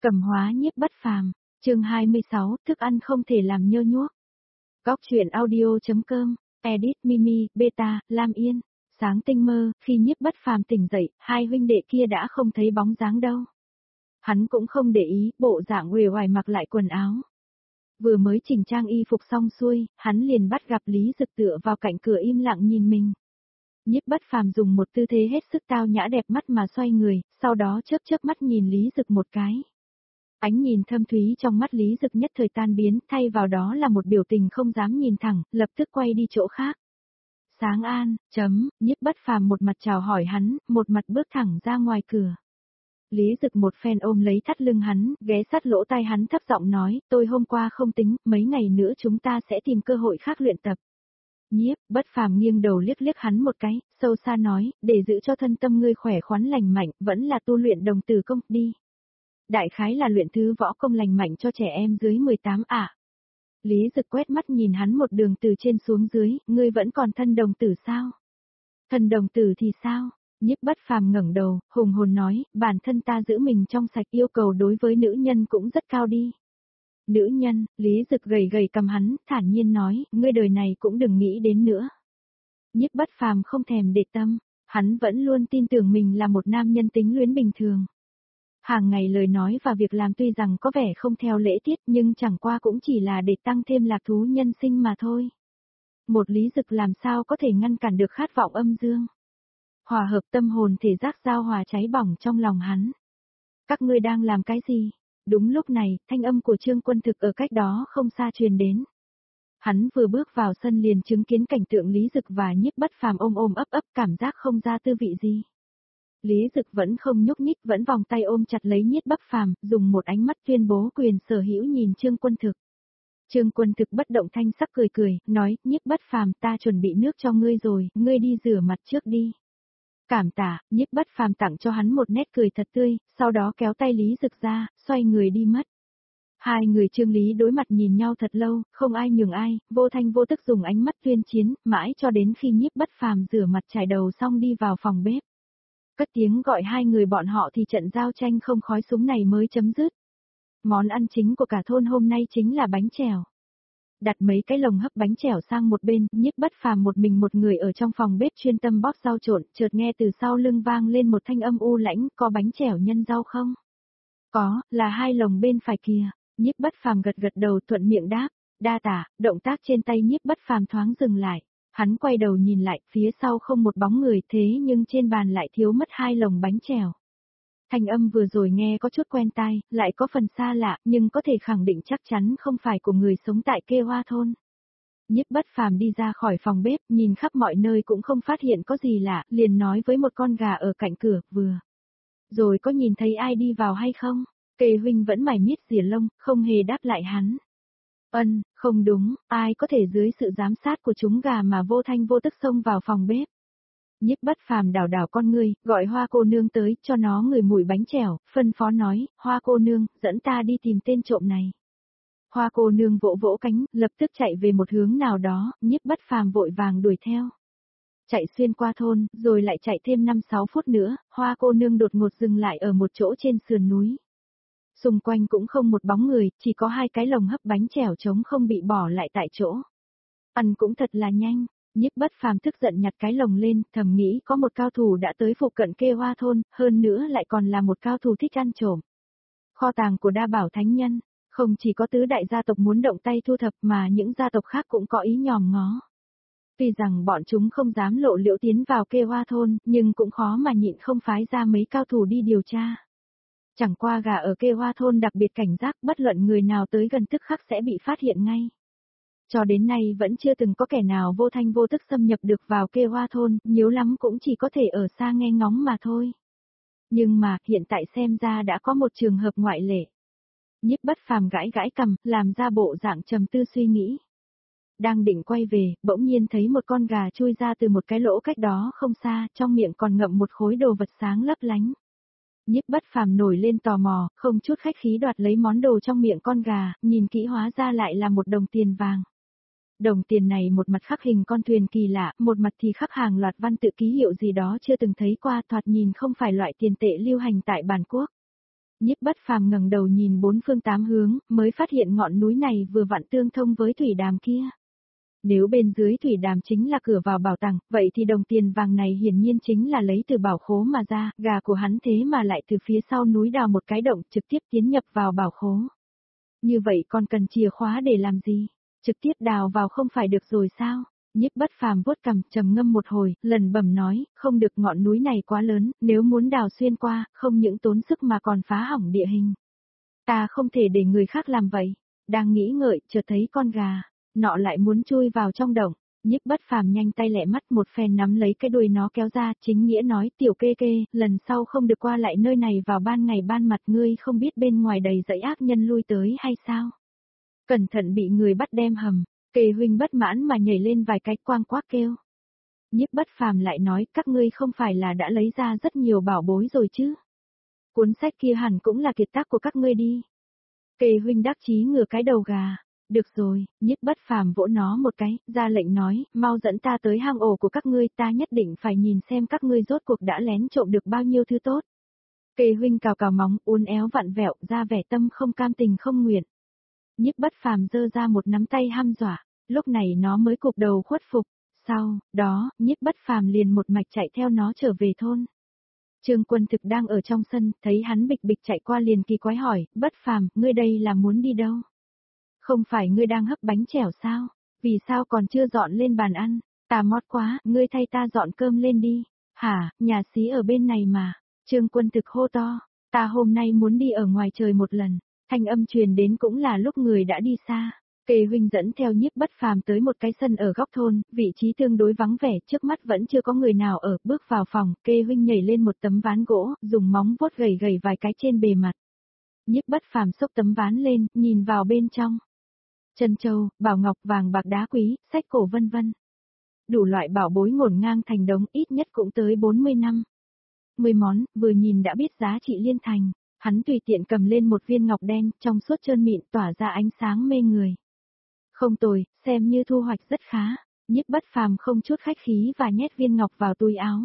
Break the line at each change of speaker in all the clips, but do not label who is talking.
Cầm hóa nhiếp bất phàm, chương 26, thức ăn không thể làm nhơ nhuốc. Góc truyện audio.com, edit Mimi, Beta, Lam Yên. Sáng tinh mơ, khi nhiếp bất phàm tỉnh dậy, hai huynh đệ kia đã không thấy bóng dáng đâu. Hắn cũng không để ý, bộ dạng uể oải mặc lại quần áo. Vừa mới chỉnh trang y phục xong xuôi, hắn liền bắt gặp Lý Dực tựa vào cạnh cửa im lặng nhìn mình. Nhiếp bất phàm dùng một tư thế hết sức tao nhã đẹp mắt mà xoay người, sau đó chớp chớp mắt nhìn Lý Dực một cái. Ánh nhìn thâm thúy trong mắt Lý Dực nhất thời tan biến, thay vào đó là một biểu tình không dám nhìn thẳng, lập tức quay đi chỗ khác. Sáng an, nhiếp bất phàm một mặt chào hỏi hắn, một mặt bước thẳng ra ngoài cửa. Lý Dực một phen ôm lấy thắt lưng hắn, ghé sát lỗ tai hắn thấp giọng nói, tôi hôm qua không tính, mấy ngày nữa chúng ta sẽ tìm cơ hội khác luyện tập. Nhiếp, bất phàm nghiêng đầu liếc liếc hắn một cái, sâu xa nói, để giữ cho thân tâm ngươi khỏe khoắn lành mạnh, vẫn là tu luyện đồng tử công, đi. Đại khái là luyện thứ võ công lành mạnh cho trẻ em dưới 18 ạ. Lý Dực quét mắt nhìn hắn một đường từ trên xuống dưới, ngươi vẫn còn thân đồng tử sao? Thân đồng tử thì sao? Nhiếp bất phàm ngẩng đầu, hùng hồn nói, bản thân ta giữ mình trong sạch, yêu cầu đối với nữ nhân cũng rất cao đi. Nữ nhân, Lý Dực gầy gầy cầm hắn, thản nhiên nói, ngươi đời này cũng đừng nghĩ đến nữa. Nhiếp bất phàm không thèm để tâm, hắn vẫn luôn tin tưởng mình là một nam nhân tính luyến bình thường. Hàng ngày lời nói và việc làm tuy rằng có vẻ không theo lễ tiết nhưng chẳng qua cũng chỉ là để tăng thêm lạc thú nhân sinh mà thôi. Một Lý Dực làm sao có thể ngăn cản được khát vọng âm dương. Hòa hợp tâm hồn thể giác giao hòa cháy bỏng trong lòng hắn. Các ngươi đang làm cái gì? Đúng lúc này, thanh âm của Trương Quân Thực ở cách đó không xa truyền đến. Hắn vừa bước vào sân liền chứng kiến cảnh tượng Lý Dực và nhiếp bất phàm ôm ôm ấp ấp, cảm giác không ra tư vị gì. Lý Dực vẫn không nhúc nhích, vẫn vòng tay ôm chặt lấy nhiếp bất phàm, dùng một ánh mắt tuyên bố quyền sở hữu nhìn Trương Quân Thực. Trương Quân Thực bất động thanh sắc cười cười, nói, nhiếp bất phàm, ta chuẩn bị nước cho ngươi rồi, ngươi đi rửa mặt trước đi. Cảm tạ, nhiếp bất phàm tặng cho hắn một nét cười thật tươi, sau đó kéo tay Lý Dực ra, xoay người đi mất. Hai người Trương Lý đối mặt nhìn nhau thật lâu, không ai nhường ai, vô thanh vô tức dùng ánh mắt tuyên chiến, mãi cho đến khi nhiếp bất phàm rửa mặt chải đầu xong đi vào phòng bếp. Cất tiếng gọi hai người bọn họ thì trận giao tranh không khói súng này mới chấm dứt. Món ăn chính của cả thôn hôm nay chính là bánh chèo. Đặt mấy cái lồng hấp bánh chèo sang một bên, nhiếp bất phàm một mình một người ở trong phòng bếp chuyên tâm bóp rau trộn, chợt nghe từ sau lưng vang lên một thanh âm u lãnh, có bánh chèo nhân rau không? Có, là hai lồng bên phải kìa. Nhiếp bất phàm gật gật đầu thuận miệng đáp, đa tả, động tác trên tay nhiếp bất phàm thoáng dừng lại. Hắn quay đầu nhìn lại, phía sau không một bóng người thế nhưng trên bàn lại thiếu mất hai lồng bánh chèo. Thanh âm vừa rồi nghe có chút quen tai, lại có phần xa lạ, nhưng có thể khẳng định chắc chắn không phải của người sống tại Kê Hoa thôn. Nhiếp bất phàm đi ra khỏi phòng bếp, nhìn khắp mọi nơi cũng không phát hiện có gì lạ, liền nói với một con gà ở cạnh cửa, vừa. Rồi có nhìn thấy ai đi vào hay không? Kê huynh vẫn mải miết rỉa lông, không hề đáp lại hắn. Không đúng, ai có thể dưới sự giám sát của chúng gà mà vô thanh vô tức xông vào phòng bếp. Nhiếp bất phàm đảo đảo con ngươi, gọi Hoa cô nương tới, cho nó ngửi mùi bánh chèo, phân phó nói, Hoa cô nương, dẫn ta đi tìm tên trộm này. Hoa cô nương vỗ vỗ cánh, lập tức chạy về một hướng nào đó, nhiếp bất phàm vội vàng đuổi theo. Chạy xuyên qua thôn, rồi lại chạy thêm 5-6 phút nữa, Hoa cô nương đột ngột dừng lại ở một chỗ trên sườn núi. Xung quanh cũng không một bóng người, chỉ có hai cái lồng hấp bánh chèo trống không bị bỏ lại tại chỗ. Ăn cũng thật là nhanh, nhiếp bất phàm tức giận nhặt cái lồng lên, thầm nghĩ có một cao thủ đã tới phụ cận Kê Hoa thôn, hơn nữa lại còn là một cao thủ thích ăn trộm. Kho tàng của Đa Bảo Thánh Nhân, không chỉ có tứ đại gia tộc muốn động tay thu thập mà những gia tộc khác cũng có ý nhòm ngó. Tuy rằng bọn chúng không dám lộ liễu tiến vào Kê Hoa thôn, nhưng cũng khó mà nhịn không phái ra mấy cao thủ đi điều tra. Chẳng qua gà ở Kê Hoa thôn đặc biệt cảnh giác, bất luận người nào tới gần tức khắc sẽ bị phát hiện ngay. Cho đến nay vẫn chưa từng có kẻ nào vô thanh vô tức xâm nhập được vào Kê Hoa thôn, nhiều lắm cũng chỉ có thể ở xa nghe ngóng mà thôi. Nhưng mà, hiện tại xem ra đã có một trường hợp ngoại lệ. Nhiếp bất phàm gãi gãi cằm, làm ra bộ dạng trầm tư suy nghĩ. Đang định quay về, bỗng nhiên thấy một con gà chui ra từ một cái lỗ cách đó không xa, trong miệng còn ngậm một khối đồ vật sáng lấp lánh. Nhiếp bất phàm nổi lên tò mò, không chút khách khí đoạt lấy món đồ trong miệng con gà, nhìn kỹ hóa ra lại là một đồng tiền vàng. Đồng tiền này một mặt khắc hình con thuyền kỳ lạ, một mặt thì khắc hàng loạt văn tự ký hiệu gì đó chưa từng thấy qua, thoạt nhìn không phải loại tiền tệ lưu hành tại bản quốc. Nhiếp Bất Phàm ngẩng đầu nhìn bốn phương tám hướng, mới phát hiện ngọn núi này vừa vặn tương thông với thủy đàm kia. Nếu bên dưới thủy đàm chính là cửa vào bảo tàng, vậy thì đồng tiền vàng này hiển nhiên chính là lấy từ bảo khố mà ra, gà của hắn thế mà lại từ phía sau núi đào một cái động trực tiếp tiến nhập vào bảo khố. Như vậy còn cần chìa khóa để làm gì? Trực tiếp đào vào không phải được rồi sao? Nhiếp Bất Phàm vuốt cằm, trầm ngâm một hồi, lẩm bẩm nói, không được, ngọn núi này quá lớn, nếu muốn đào xuyên qua, không những tốn sức mà còn phá hỏng địa hình. Ta không thể để người khác làm vậy. Đang nghĩ ngợi, chợt thấy con gà, nọ lại muốn chui vào trong động. Nhiếp Bất Phàm nhanh tay lẹ mắt một phen nắm lấy cái đuôi nó kéo ra, chính nghĩa nói, tiểu kê kê, lần sau không được qua lại nơi này vào ban ngày ban mặt, ngươi không biết bên ngoài đầy dãy ác nhân lui tới hay sao? Cẩn thận bị người bắt đem hầm. Kê huynh bất mãn mà nhảy lên vài cái, quang quác kêu. Nhiếp Bất Phàm lại nói, các ngươi không phải là đã lấy ra rất nhiều bảo bối rồi chứ? Cuốn sách kia hẳn cũng là kiệt tác của các ngươi đi. Kê huynh đắc chí ngửa cái đầu gà. Được rồi, Nhiếp Bất Phàm vỗ nó một cái, ra lệnh nói, mau dẫn ta tới hang ổ của các ngươi, ta nhất định phải nhìn xem các ngươi rốt cuộc đã lén trộm được bao nhiêu thứ tốt. Kê huynh cào cào móng, uốn éo vặn vẹo, ra vẻ tâm không cam tình không nguyện. Nhiếp Bất Phàm giơ ra một nắm tay hăm dọa, lúc này nó mới cụp đầu khuất phục. Sau đó, Nhiếp Bất Phàm liền một mạch chạy theo nó trở về thôn. Trương Quân Thực đang ở trong sân, thấy hắn bịch bịch chạy qua liền kỳ quái hỏi, Bất Phàm, ngươi đây là muốn đi đâu? Không phải ngươi đang hấp bánh chèo sao? Vì sao còn chưa dọn lên bàn ăn? Ta mót quá, ngươi thay ta dọn cơm lên đi. Hả, nhà xí ở bên này mà. Trương Quân Thực hô to, ta hôm nay muốn đi ở ngoài trời một lần. Thanh âm truyền đến cũng là lúc người đã đi xa. Kê huynh dẫn theo Nhiếp Bất Phàm tới một cái sân ở góc thôn, vị trí tương đối vắng vẻ, trước mắt vẫn chưa có người nào ở, bước vào phòng, Kê huynh nhảy lên một tấm ván gỗ, dùng móng vuốt gẩy gẩy vài cái trên bề mặt. Nhiếp Bất Phàm xốc tấm ván lên, nhìn vào bên trong. Trân châu, bảo ngọc, vàng bạc đá quý, sách cổ vân vân. Đủ loại bảo bối ngổn ngang thành đống, ít nhất cũng tới 40 năm. 10 món, vừa nhìn đã biết giá trị liên thành. Hắn tùy tiện cầm lên một viên ngọc đen, trong suốt trơn mịn tỏa ra ánh sáng mê người. Không tồi, xem như thu hoạch rất khá. Nhiếp Bất Phàm không chút khách khí và nhét viên ngọc vào túi áo.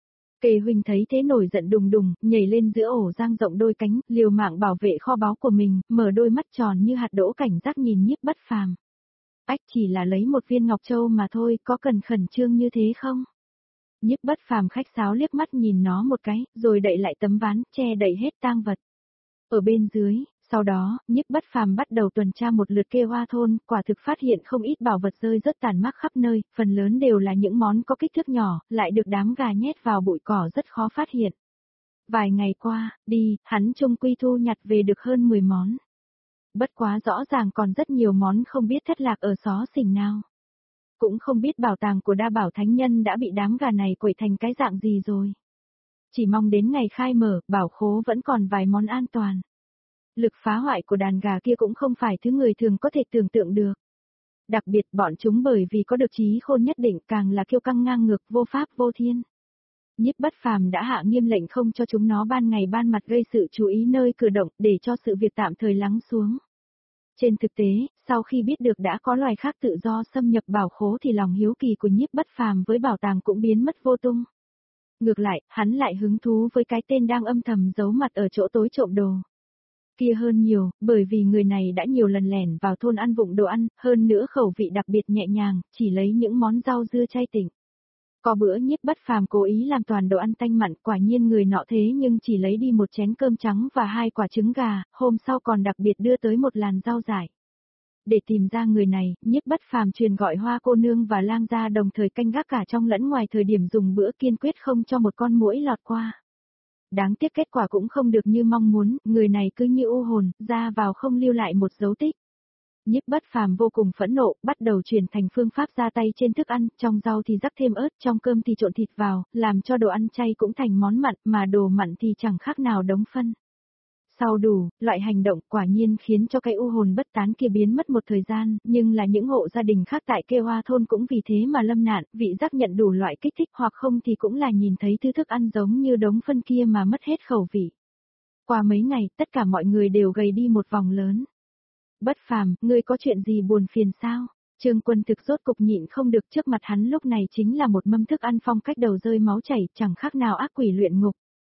Kê huynh thấy thế nổi giận đùng đùng, nhảy lên giữa ổ dang rộng đôi cánh, liều mạng bảo vệ kho báu của mình, mở đôi mắt tròn như hạt đỗ cảnh giác nhìn Nhiếp Bất Phàm. Ách, chỉ là lấy một viên ngọc châu mà thôi, có cần khẩn trương như thế không? Nhiếp Bất Phàm khách sáo liếc mắt nhìn nó một cái, rồi đậy lại tấm ván, che đậy hết tang vật. Ở bên dưới, sau đó, Nhiếp Bất Phàm bắt đầu tuần tra một lượt Kê Hoa thôn, quả thực phát hiện không ít bảo vật rơi rất tàn mác khắp nơi, phần lớn đều là những món có kích thước nhỏ, lại được đám gà nhét vào bụi cỏ rất khó phát hiện. Vài ngày qua, hắn chung quy thu nhặt về được hơn 10 món. Bất quá rõ ràng còn rất nhiều món không biết thất lạc ở xó xỉnh nào. Cũng không biết bảo tàng của Đa Bảo Thánh Nhân đã bị đám gà này quậy thành cái dạng gì rồi. Chỉ mong đến ngày khai mở, bảo khố vẫn còn vài món an toàn. Lực phá hoại của đàn gà kia cũng không phải thứ người thường có thể tưởng tượng được. Đặc biệt bọn chúng bởi vì có được trí khôn nhất định càng là kiêu căng ngang ngược, vô pháp vô thiên. Nhiếp Bất Phàm đã hạ nghiêm lệnh không cho chúng nó ban ngày ban mặt gây sự chú ý nơi cửa động để cho sự việc tạm thời lắng xuống. Trên thực tế, sau khi biết được đã có loài khác tự do xâm nhập bảo khố thì lòng hiếu kỳ của Nhiếp Bất Phàm với bảo tàng cũng biến mất vô tung. Ngược lại, hắn lại hứng thú với cái tên đang âm thầm giấu mặt ở chỗ tối trộm đồ. Kia hơn nhiều, bởi vì người này đã nhiều lần lẻn vào thôn ăn vụng đồ ăn, hơn nữa khẩu vị đặc biệt nhẹ nhàng, chỉ lấy những món rau dưa chay tỉnh. Có bữa Nhiếp Bất Phàm cố ý làm toàn đồ ăn tanh mặn, quả nhiên người nọ thế nhưng chỉ lấy đi một chén cơm trắng và 2 quả trứng gà, hôm sau còn đặc biệt đưa tới một làn rau dại. Để tìm ra người này, Nhiếp Bất Phàm truyền gọi Hoa cô nương và Lang gia đồng thời canh gác cả trong lẫn ngoài thời điểm dùng bữa, kiên quyết không cho một con muỗi lọt qua. Đáng tiếc kết quả cũng không được như mong muốn, người này cứ như u hồn, ra vào không lưu lại một dấu tích. Nhiếp Bất Phàm vô cùng phẫn nộ, bắt đầu chuyển thành phương pháp ra tay trên thức ăn, trong rau thì rắc thêm ớt, trong cơm thì trộn thịt vào, làm cho đồ ăn chay cũng thành món mặn, mà đồ mặn thì chẳng khác nào đống phân. Sau đủ, loại hành động quả nhiên khiến cho cái u hồn bất tán kia biến mất một thời gian, nhưng là những hộ gia đình khác tại Kê Hoa thôn cũng vì thế mà lâm nạn, vị giác nhận đủ loại kích thích hoặc không thì cũng là nhìn thấy thứ thức ăn giống như đống phân kia mà mất hết khẩu vị. Qua mấy ngày, tất cả mọi người đều gầy đi một vòng lớn. Bất Phàm, ngươi có chuyện gì buồn phiền sao? Trương Quân Thực rốt cục nhịn không được, trước mặt hắn lúc này chính là một mâm thức ăn phong cách đầu rơi máu chảy, chẳng khác nào ác quỷ luyện ngục.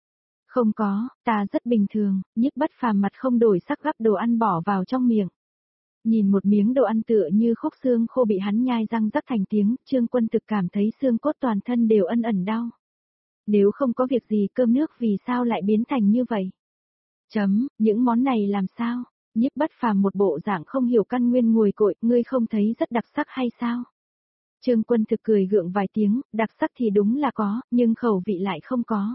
Không có, ta rất bình thường, Nhiếp Bất Phàm mặt không đổi sắc gắp đồ ăn bỏ vào trong miệng. Nhìn một miếng đồ ăn tựa như khúc xương khô bị hắn nhai răng rắc thành tiếng, Trương Quân Thực cảm thấy xương cốt toàn thân đều ân ẩn đau. Nếu không có việc gì cơm nước vì sao lại biến thành như vậy? Những món này làm sao? Nhiếp Bất Phàm một bộ dạng không hiểu căn nguyên nguồi cội, ngươi không thấy rất đặc sắc hay sao? Trương Quân Thực cười gượng vài tiếng, đặc sắc thì đúng là có, nhưng khẩu vị lại không có.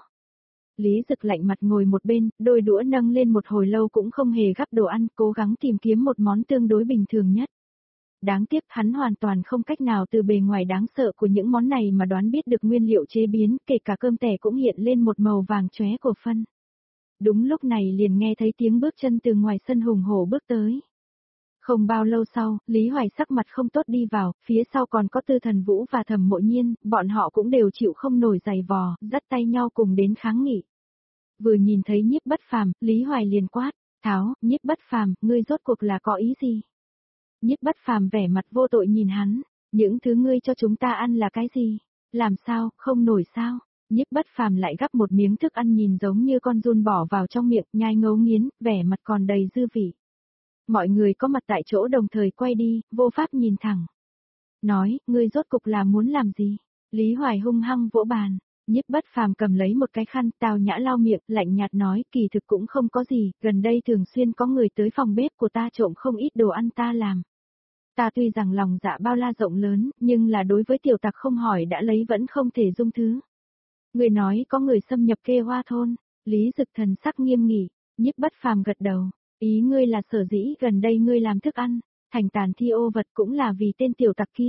Lý Dực lạnh mặt ngồi một bên, đôi đũa nâng lên một hồi lâu cũng không hề gắp đồ ăn, cố gắng tìm kiếm một món tương đối bình thường nhất. Đáng tiếc hắn hoàn toàn không cách nào từ bề ngoài đáng sợ của những món này mà đoán biết được nguyên liệu chế biến, kể cả cơm tẻ cũng hiện lên một màu vàng chóe của phân. Đúng lúc này liền nghe thấy tiếng bước chân từ ngoài sân hùng hổ bước tới. Không bao lâu sau, Lý Hoài sắc mặt không tốt đi vào, phía sau còn có Tư Thần Vũ và Thẩm Mộ Nhiên, bọn họ cũng đều chịu không nổi giày vò, dắt tay nhau cùng đến kháng nghị. Vừa nhìn thấy Nhiếp Bất Phàm, Lý Hoài liền quát, Tháo, Nhiếp Bất Phàm, ngươi rốt cuộc là có ý gì? Nhiếp Bất Phàm vẻ mặt vô tội nhìn hắn, những thứ ngươi cho chúng ta ăn là cái gì? Làm sao, không nổi sao? Nhiếp Bất Phàm lại gắp một miếng thức ăn nhìn giống như con giun bỏ vào trong miệng, nhai ngấu nghiến, vẻ mặt còn đầy dư vị. Mọi người có mặt tại chỗ đồng thời quay đi, vô pháp nhìn thẳng. Nói, ngươi rốt cục là muốn làm gì? Lý Hoài hung hăng vỗ bàn. Nhiếp Bất Phàm cầm lấy một cái khăn, tào nhã lau miệng, lạnh nhạt nói, kỳ thực cũng không có gì, gần đây thường xuyên có người tới phòng bếp của ta trộm không ít đồ ăn ta làm. Ta tuy rằng lòng dạ bao la rộng lớn, nhưng là đối với tiểu tặc không hỏi đã lấy vẫn không thể dung thứ. Người nói có người xâm nhập Kê Hoa thôn, Lý Dực thần sắc nghiêm nghị, Nhiếp Bất Phàm gật đầu, ý ngươi là sở dĩ gần đây ngươi làm thức ăn, thành tàn thi ô vật cũng là vì tên tiểu tặc kia.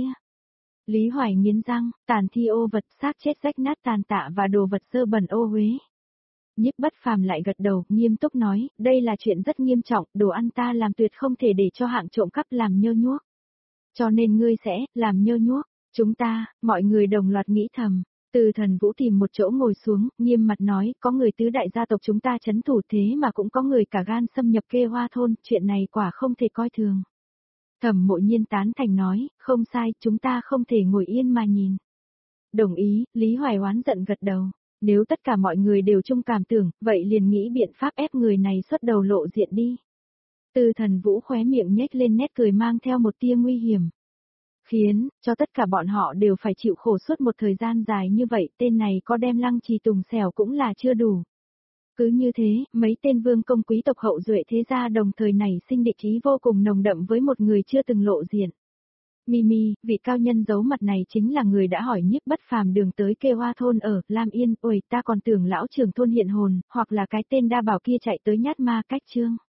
Lý Hoài nghiến răng, tàn thi ô vật xác chết rách nát tàn tạ và đồ vật sơ bẩn ô uế. Nhiếp Bất Phàm lại gật đầu, nghiêm túc nói, đây là chuyện rất nghiêm trọng, đồ ăn ta làm tuyệt không thể để cho hạng trộm cắp làm nhơ nhuốc. Cho nên ngươi sẽ, làm nhơ nhuốc, chúng ta, mọi người đồng loạt nghĩ thầm. Từ Thần Vũ tìm một chỗ ngồi xuống, nghiêm mặt nói, có người tứ đại gia tộc chúng ta trấn thủ thế mà cũng có người cả gan xâm nhập Kê Hoa thôn, chuyện này quả không thể coi thường. Thẩm Mộ Nhiên tán thành nói, không sai, chúng ta không thể ngồi yên mà nhìn. Đồng ý, Lý Hoài oán giận gật đầu. Nếu tất cả mọi người đều chung cảm tưởng, vậy liền nghĩ biện pháp ép người này xuất đầu lộ diện đi. Từ Thần Vũ khóe miệng nhếch lên nét cười mang theo một tia nguy hiểm. Khiến, cho tất cả bọn họ đều phải chịu khổ suốt một thời gian dài như vậy, tên này có đem Lăng Trì Tùng xẻo cũng là chưa đủ. Cứ như thế, mấy tên vương công quý tộc hậu duệ thế gia đồng thời nảy sinh địch ý vô cùng nồng đậm với một người chưa từng lộ diện. Mimi, vị cao nhân giấu mặt này chính là người đã hỏi Nhiếp Bất Phàm đường tới Kê Hoa thôn ở Lam Yên, ôi ta còn tưởng lão trưởng thôn hiện hồn, hoặc là cái tên đa bảo kia chạy tới nhát ma cách trương.